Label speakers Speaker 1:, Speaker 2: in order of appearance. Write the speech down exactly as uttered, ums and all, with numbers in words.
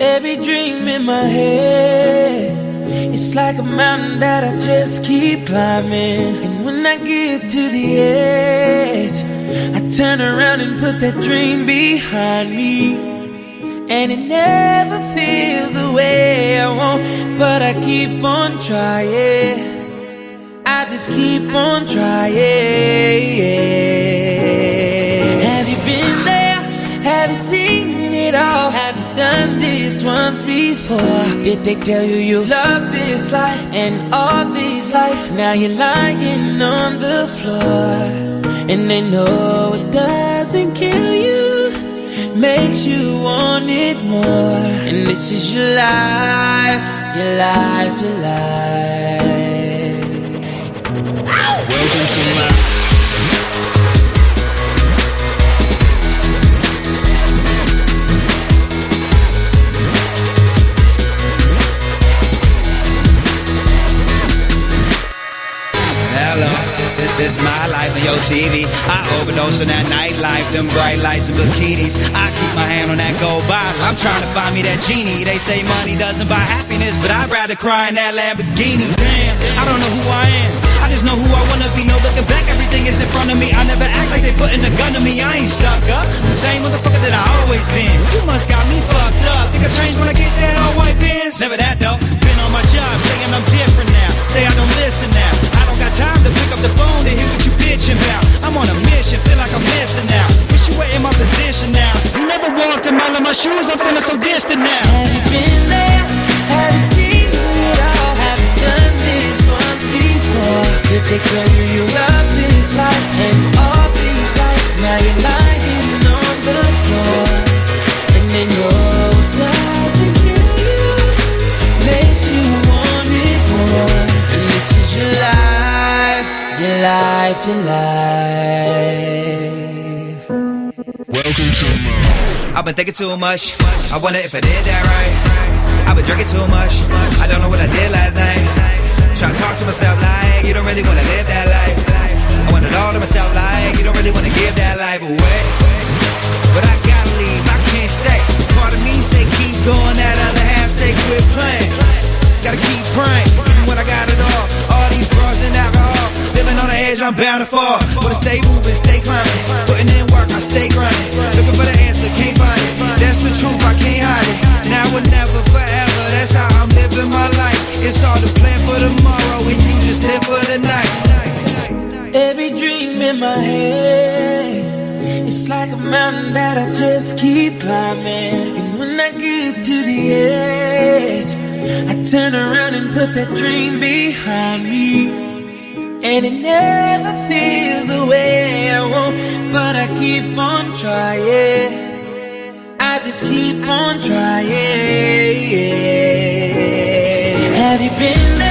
Speaker 1: Every dream in my head, it's like a mountain that I just keep climbing. And when I get to the edge, I turn around and put that dream behind me. And it never feels the way I want, but I keep on trying. I just keep on trying. Have you been there? Have you seen it all? Have you done this once before? Did they tell you you love this life and all these lights? Now you're lying on the floor, and they know it doesn't kill you, makes you want it more. And this is your life, your life, your life. Welcome to my
Speaker 2: This my life on your T V. I overdose on that nightlife, them bright lights and bikinis. I keep my hand on that gold bottle, I'm trying to find me that genie. They say money doesn't buy happiness, but I'd rather cry in that Lamborghini. Damn, I don't know who I am, I just know who I wanna be. No looking back, everything is in front of me. I never act like they putting a gun to me. I ain't stuck up, the same motherfucker that I always been. You must got me fucked up. Think I changed when I get that all white pants? Never that though. Been on my job, saying I'm different now. Say I don't listen now. I don't got time to pick up the phone to hear what you bitching about. I'm on a mission, feel like I'm missing out. Wish you were in my position now. You never walked a mile in my shoes, I'm feeling so distant now.
Speaker 1: Have you been there? Have you seen it all? Have you done this once before? Did they tell you you love this life and all these lights? Now you're lying on the floor, and they know it doesn't kill you, makes you want it more. And this is your life, your life, your life.
Speaker 3: Welcome to my
Speaker 2: I've been thinking too much, I wonder if I did that right. I've been drinking too much, I don't know what I did last night. Try to talk to myself like you don't really wanna live that life. I want it all to myself like you don't really wanna give that life away. But I gotta leave, I can't stay. Part of me say keep going, that other half say quit playing. Gotta keep praying, even when I got it all. All these bras and alcohol, living on the edge, I'm bound to fall. Wanna stay moving, stay climbing, putting in work, I stay grinding. Looking for the answer, can't find it. That's the truth, I can't hide it. Now or never, forever, that's how I'm living my life. It's all the plan for tomorrow, and you just live for the night.
Speaker 1: Every dream in my head, it's like a mountain that I just keep climbing. And when I get to the edge, I turn around and put that dream behind me. And it never feels the way I want, but I keep on trying. I just keep on trying. Have you been there?